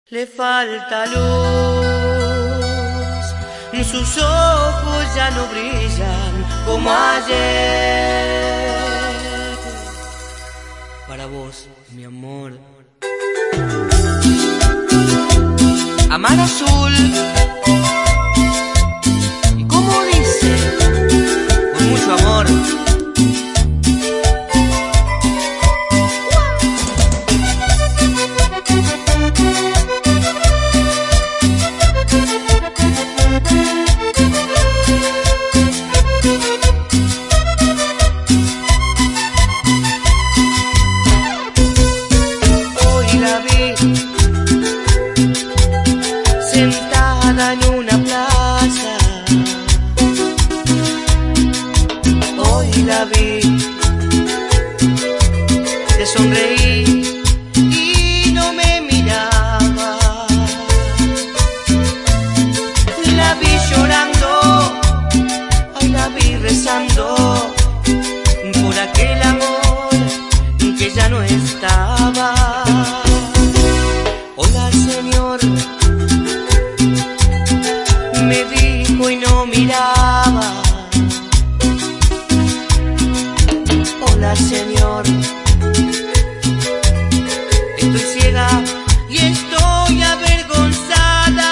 Le falta luz, sus ojos ya no brillan como ayer. Para vos, mi amor. Amar azul. ¿Y cómo dice? Con mucho amor. Sentada en una plaza, hoy la vi, te sonreí y no me miraba. La vi llorando, ay, la vi rezando por aquel amor que ya no estaba. Hola, señor, me dijo y no miraba. Hola, señor, estoy ciega y estoy avergonzada.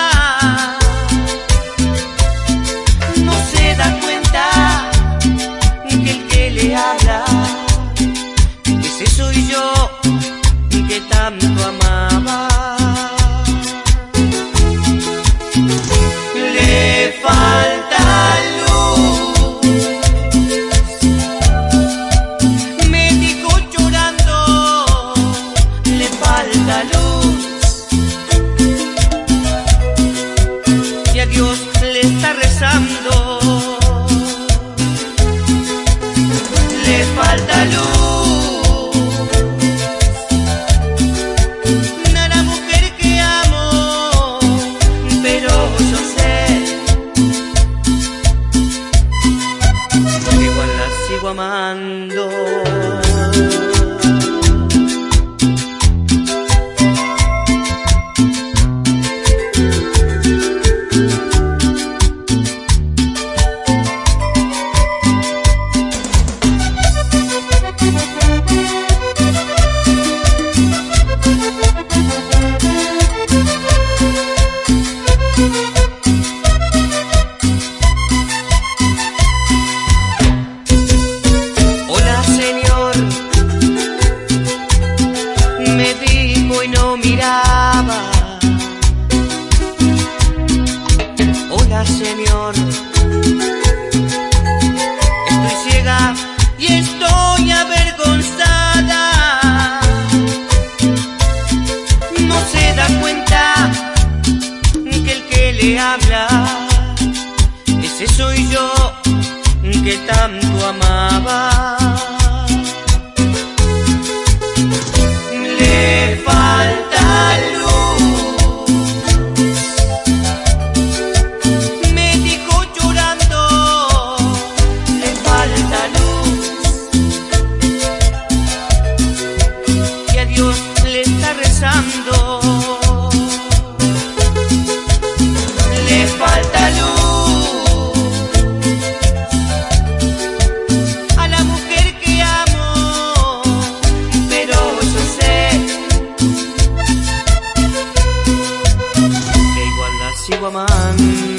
No se da cuenta que el que le habla, ese soy yo que tanto amaba. Le falta luz, me dijo llorando, le falta luz, y a Dios le está rezando. Le falta luz. Sigo amando. Me dijo y no miraba. Hola, señor, estoy ciega y estoy avergonzada. No se da cuenta que el que le habla, ese soy yo que tanto amaba. Le falta luz, me dijo llorando, le falta luz, y a Dios le está rezando. Le falta luz a la mujer que amo, pero yo sé que igual la sigo amando.